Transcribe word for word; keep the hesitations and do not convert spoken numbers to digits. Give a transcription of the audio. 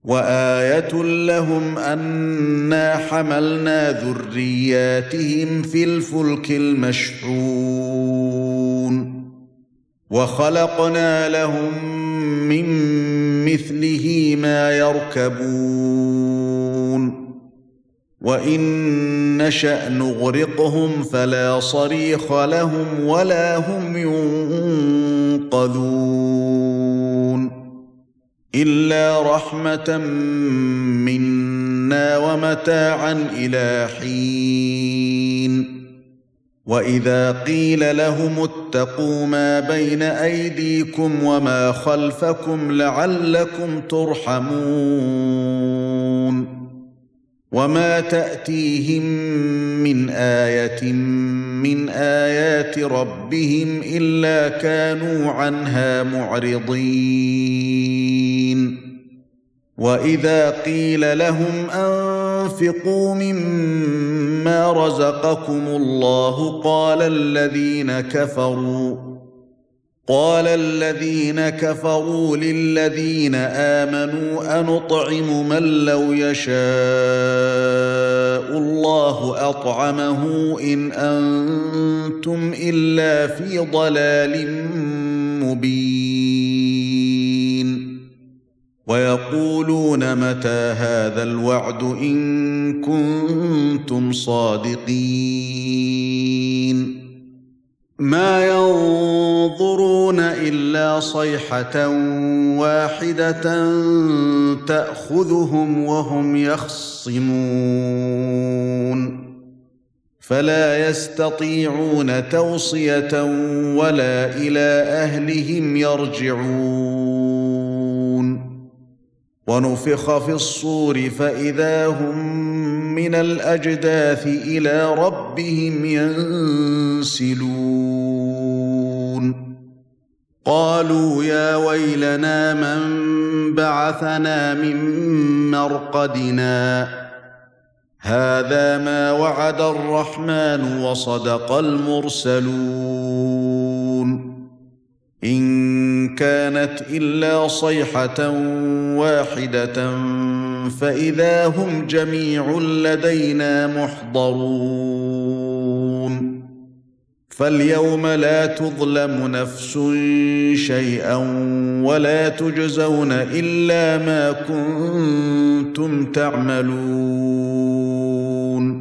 وآية لهم أنا حملنا ذرياتهم في الفلك المشحون وخلقنا لهم من مثله ما يركبون وإن نشأ نغرقهم فلا صريخ لهم ولا هم ينقذون إلا رحمة منا ومتاعا إلى حين وإذا قيل لهم اتقوا ما بين أيديكم وما خلفكم لعلكم ترحمون وما تأتيهم من آية من آيات ربهم إلا كانوا عنها معرضين وإذا قيل لهم أنفقوا مما رزقكم الله قال الذين كفروا قال الذين كفروا للذين آمنوا أنطعم من لو يشاء الله أطعمه إن أنتم إلا في ضلال مبين ويقولون متى هذا الوعد إن كنتم صادقين ما ينظرون إلا صيحة واحدة تأخذهم وهم يخصمون فلا يستطيعون توصية ولا إلى أهلهم يرجعون ونفخ في الصور فإذا هم من الأجداث إلى ربهم ينسلون قالوا يا ويلنا من بعثنا من مرقدنا هذا ما وعد الرحمن وصدق المرسلون إن كانت إلا صيحة واحدة فإذا هم جميع لدينا محضرون فاليوم لا تظلم نفس شيئا ولا تجزون إلا ما كنتم تعملون